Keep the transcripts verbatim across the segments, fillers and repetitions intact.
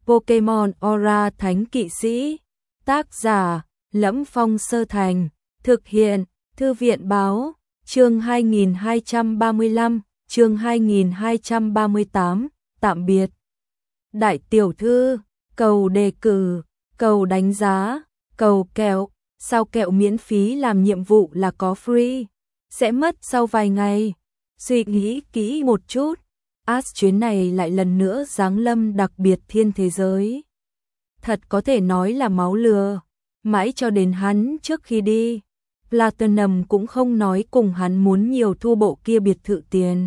Pokemon Aura Thánh Kỵ Sĩ. Tác giả: Lẫm Phong Sơ Thành. Thực hiện: Thư viện báo. Chương hai nghìn hai trăm ba mươi lăm, chương hai nghìn hai trăm ba mươi tám, tạm biệt. Đại tiểu thư, cầu đề cử, cầu đánh giá, cầu kẹo, sao kẹo miễn phí làm nhiệm vụ là có free, sẽ mất sau vài ngày. Suy nghĩ kỹ một chút, Ash chuyến này lại lần nữa giáng lâm đặc biệt thiên thế giới. Thật có thể nói là máu lừa, mãi cho đến hắn trước khi đi, Platinum cũng không nói cùng hắn muốn nhiều thu bộ kia biệt thự tiền.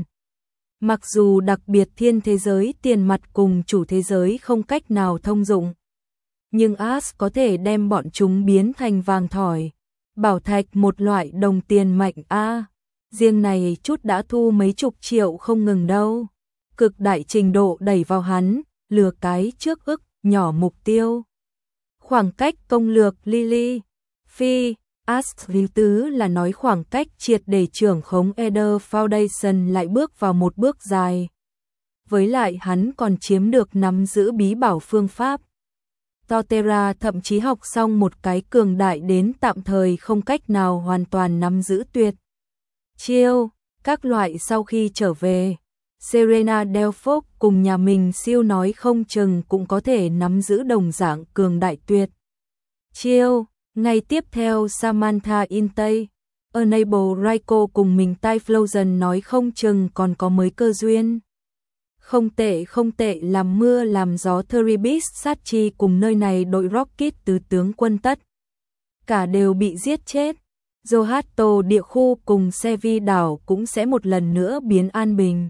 Mặc dù đặc biệt thiên thế giới tiền mặt cùng chủ thế giới không cách nào thông dụng, nhưng Ash có thể đem bọn chúng biến thành vàng thỏi, bảo thạch, một loại đồng tiền mạnh a. Riêng này chút đã thu mấy chục triệu không ngừng đâu. Cực đại trình độ đẩy vào hắn, lừa cái trước ức, nhỏ mục tiêu. Khoảng cách công lược Lily, Phi, Ash lý tứ là nói khoảng cách triệt để trưởng khống Eder Foundation lại bước vào một bước dài. Với lại hắn còn chiếm được nắm giữ bí bảo phương pháp. Torterra thậm chí học xong một cái cường đại đến tạm thời không cách nào hoàn toàn nắm giữ tuyệt chiêu, các loại. Sau khi trở về, Serena Delphos cùng nhà mình siêu nói không chừng cũng có thể nắm giữ đồng dạng cường đại tuyệt chiêu. Ngay tiếp theo Samantha Intay, Enable Raiko cùng mình Typhlosion nói không chừng còn có mới cơ duyên. Không tệ không tệ, làm mưa làm gió. Theribis Sachi cùng nơi này đội Rocket tứ tướng quân tất cả đều bị giết chết. Zohato địa khu cùng Sevi đảo cũng sẽ một lần nữa biến an bình.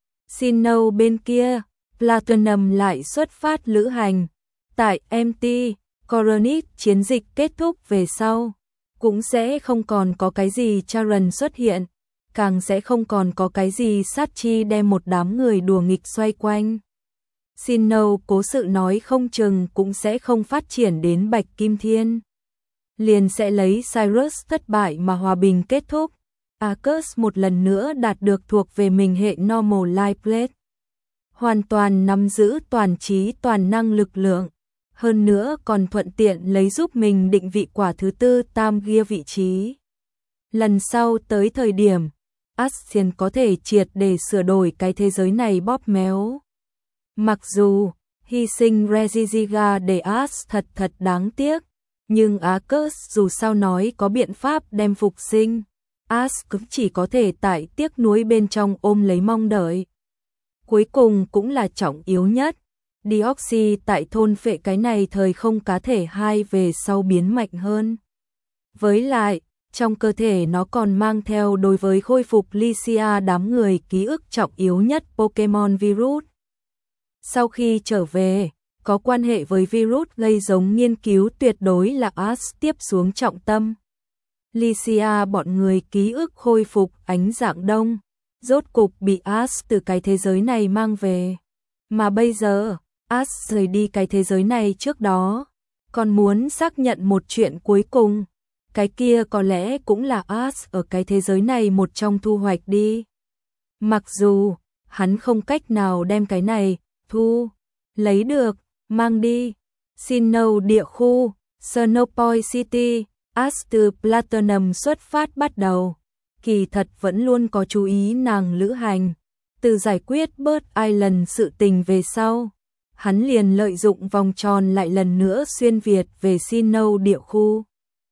Sinnoh bên kia, Platinum lại xuất phát lữ hành. Tại em tê Coronis chiến dịch kết thúc về sau, cũng sẽ không còn có cái gì Charon xuất hiện, càng sẽ không còn có cái gì Sachi đem một đám người đùa nghịch xoay quanh. Sinnoh cố sự nói không chừng cũng sẽ không phát triển đến Bạch Kim Thiên, liền sẽ lấy Cyrus thất bại mà hòa bình kết thúc. Arcus một lần nữa đạt được thuộc về mình hệ Normal Life Plate, hoàn toàn nắm giữ toàn trí toàn năng lực lượng, hơn nữa còn thuận tiện lấy giúp mình định vị quả thứ tư tam gear vị trí. Lần sau tới thời điểm, Ascian có thể triệt để sửa đổi cái thế giới này bóp méo. Mặc dù hy sinh Regigiga để Ash thật thật đáng tiếc, nhưng Arcus dù sao nói có biện pháp đem phục sinh. Ash cũng chỉ có thể tại tiếc nuối bên trong ôm lấy mong đợi. Cuối cùng cũng là trọng yếu nhất, Deoxy tại thôn phệ cái này thời không cá thể hai về sau biến mạnh hơn. Với lại, trong cơ thể nó còn mang theo đối với khôi phục Lycia đám người ký ức trọng yếu nhất Pokemon virus. Sau khi trở về, có quan hệ với virus gây giống nghiên cứu tuyệt đối là Ash tiếp xuống trọng tâm. Lycia bọn người ký ức khôi phục ánh dạng đông, rốt cục bị Ash từ cái thế giới này mang về. Mà bây giờ, Ash rời đi cái thế giới này trước đó, còn muốn xác nhận một chuyện cuối cùng. Cái kia có lẽ cũng là Ash ở cái thế giới này một trong thu hoạch đi. Mặc dù, hắn không cách nào đem cái này, thu, lấy được, mang đi. Sinnoh địa khu, Snowpoint City, Ash từ Platinum xuất phát bắt đầu. Kỳ thật vẫn luôn có chú ý nàng lữ hành. Từ giải quyết Bird Island sự tình về sau, hắn liền lợi dụng vòng tròn lại lần nữa xuyên Việt về Sinnoh địa khu.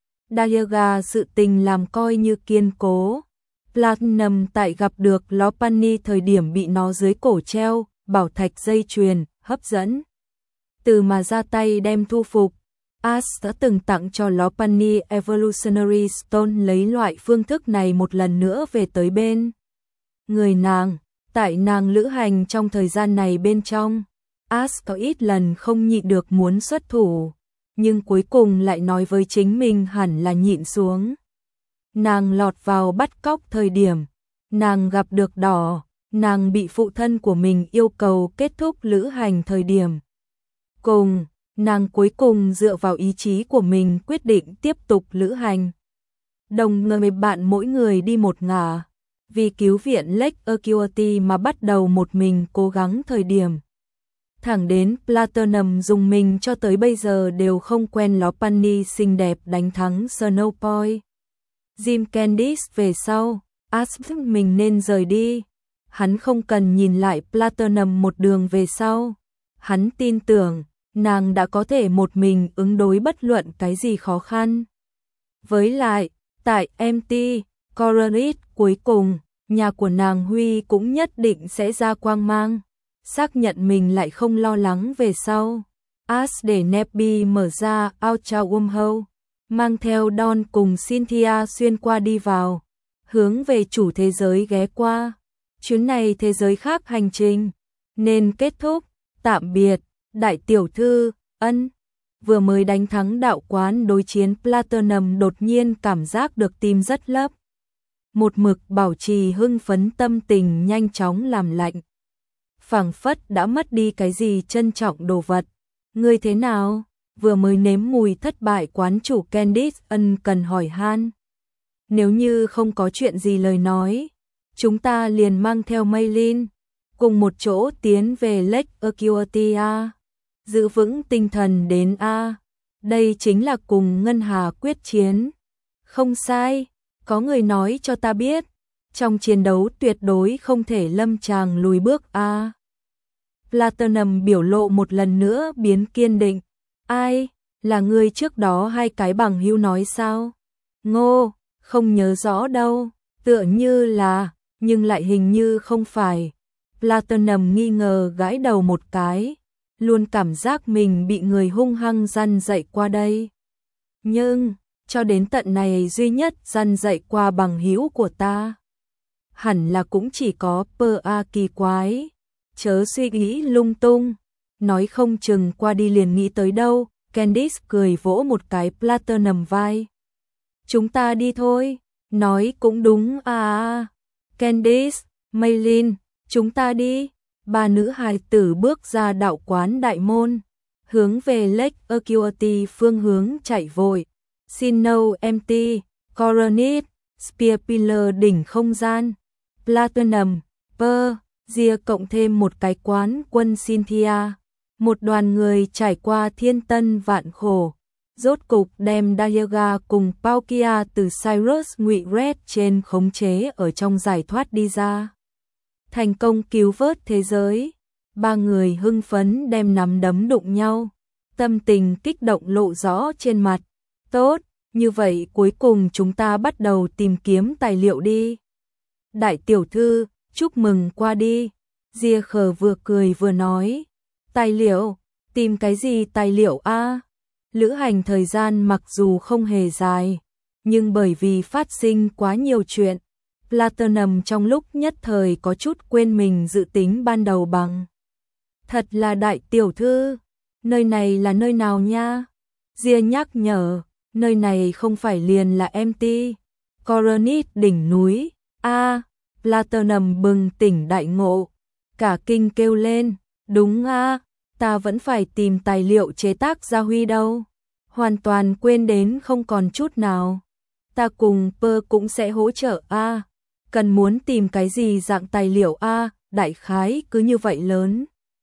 Dialga sự tình làm coi như kiên cố. Platinum tại gặp được Lopunny thời điểm bị nó dưới cổ treo bảo thạch dây chuyền hấp dẫn, từ mà ra tay đem thu phục. Ash đã từng tặng cho Lopunny Evolutionary Stone, lấy loại phương thức này một lần nữa về tới bên người nàng. Tại nàng lữ hành trong thời gian này bên trong, Ash có ít lần không nhịn được muốn xuất thủ, nhưng cuối cùng lại nói với chính mình hẳn là nhịn xuống. Nàng lọt vào bắt cóc thời điểm, nàng gặp được đỏ, nàng bị phụ thân của mình yêu cầu kết thúc lữ hành thời điểm. Cùng, nàng cuối cùng dựa vào ý chí của mình quyết định tiếp tục lữ hành. Đồng người bạn mỗi người đi một ngả, vì cứu viện Lake Acuity mà bắt đầu một mình cố gắng thời điểm. Thẳng đến Platinum dùng mình cho tới bây giờ đều không quen Lopunny xinh đẹp đánh thắng Snowboy. Jim Candice về sau, ask mình nên rời đi. Hắn không cần nhìn lại Platinum một đường về sau. Hắn tin tưởng, nàng đã có thể một mình ứng đối bất luận cái gì khó khăn. Với lại, tại em tê, Coronet cuối cùng, nhà của nàng Huy cũng nhất định sẽ ra quang mang. Xác nhận mình lại không lo lắng về sau. Ask để Nebby mở ra Ultra Wormhole, mang theo Don cùng Cynthia xuyên qua đi vào, hướng về chủ thế giới ghé qua. Chuyến này thế giới khác hành trình, nên kết thúc, tạm biệt, đại tiểu thư, ân. Vừa mới đánh thắng đạo quán đối chiến Platinum đột nhiên cảm giác được tim rất lấp. Một mực bảo trì hưng phấn tâm tình nhanh chóng làm lạnh. Phảng phất đã mất đi cái gì trân trọng đồ vật. Ngươi thế nào? Vừa mới nếm mùi thất bại quán chủ Candice ân cần hỏi han. Nếu như không có chuyện gì lời nói, chúng ta liền mang theo Maylin, cùng một chỗ tiến về Lake Acuity. Giữ vững tinh thần đến A. Đây chính là cùng Ngân Hà quyết chiến. Không sai, có người nói cho ta biết, trong chiến đấu tuyệt đối không thể lâm tràng lùi bước A. Platinum biểu lộ một lần nữa biến kiên định. Ai, là người trước đó hai cái bằng hữu nói sao? Ngô, không nhớ rõ đâu, tựa như là, nhưng lại hình như không phải. Platinum nghi ngờ gãi đầu một cái, luôn cảm giác mình bị người hung hăng răn dạy qua đây. Nhưng, cho đến tận này duy nhất răn dạy qua bằng hữu của ta. Hẳn là cũng chỉ có pơ a kỳ quái. Chớ suy nghĩ lung tung, nói không chừng qua đi liền nghĩ tới đâu. Candice cười vỗ một cái Platinum vai. Chúng ta đi thôi, nói cũng đúng à. Candice, Maylin, chúng ta đi. Ba nữ hài tử bước ra đạo quán đại môn, hướng về Lake Acuity phương hướng chạy vội. Sinnoh em tê, Coronet, Spear Pillar đỉnh không gian, Platinum, Per, Gia cộng thêm một cái quán quân Cynthia. Một đoàn người trải qua thiên tân vạn khổ, rốt cục đem Dialga cùng Palkia từ Cyrus Ngụy Red trên khống chế ở trong giải thoát đi ra. Thành công cứu vớt thế giới, ba người hưng phấn đem nắm đấm đụng nhau, tâm tình kích động lộ rõ trên mặt. Tốt, như vậy cuối cùng chúng ta bắt đầu tìm kiếm tài liệu đi. Đại tiểu thư, chúc mừng qua đi. Gia Khờ vừa cười vừa nói. Tài liệu, tìm cái gì tài liệu a? Lữ hành thời gian mặc dù không hề dài, nhưng bởi vì phát sinh quá nhiều chuyện, Platinum trong lúc nhất thời có chút quên mình dự tính ban đầu bằng. Thật là đại tiểu thư, nơi này là nơi nào nha? Gia nhắc nhở, nơi này không phải liền là em tê, Coronet đỉnh núi, a. Platinum bừng tỉnh đại ngộ, cả kinh kêu lên, đúng a, ta vẫn phải tìm tài liệu chế tác gia huy đâu, hoàn toàn quên đến không còn chút nào. Ta cùng Pơ cũng sẽ hỗ trợ a. Cần muốn tìm cái gì dạng tài liệu a, đại khái cứ như vậy lớn.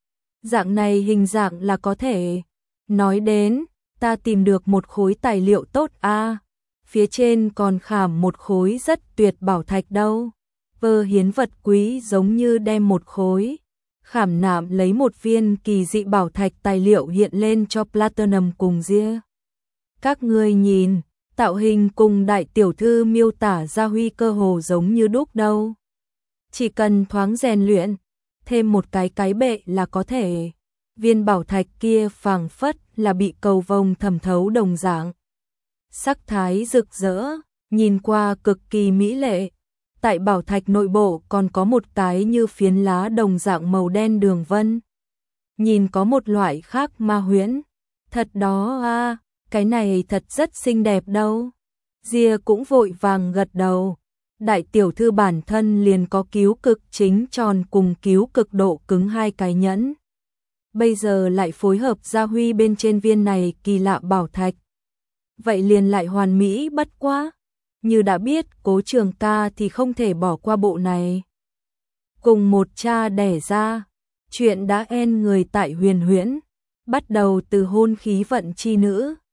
Dạng này hình dạng là có thể. Nói đến, ta tìm được một khối tài liệu tốt a, phía trên còn khảm một khối rất tuyệt bảo thạch đâu. Pơ hiến vật quý giống như đem một khối khảm nạm lấy một viên kỳ dị bảo thạch tài liệu hiện lên cho Platinum cùng Gia. Các ngươi nhìn, tạo hình cùng đại tiểu thư miêu tả gia huy cơ hồ giống như đúc đâu. Chỉ cần thoáng rèn luyện, thêm một cái cái bệ là có thể. Viên bảo thạch kia phảng phất là bị cầu vồng thẩm thấu đồng dạng. Sắc thái rực rỡ, nhìn qua cực kỳ mỹ lệ. Tại bảo thạch nội bộ còn có một cái như phiến lá đồng dạng màu đen đường vân. Nhìn có một loại khác ma huyễn. Thật đó a, cái này thật rất xinh đẹp đâu. Gia cũng vội vàng gật đầu. Đại tiểu thư bản thân liền có cứu cực chính tròn cùng cứu cực độ cứng hai cái nhẫn. Bây giờ lại phối hợp gia huy bên trên viên này kỳ lạ bảo thạch. Vậy liền lại hoàn mỹ bất quá. Như đã biết Cố Trường Ca thì không thể bỏ qua bộ này. Cùng một cha đẻ ra, Chuyện đã end người tại Huyền Huyễn, bắt đầu từ hôn khí vận chi nữ.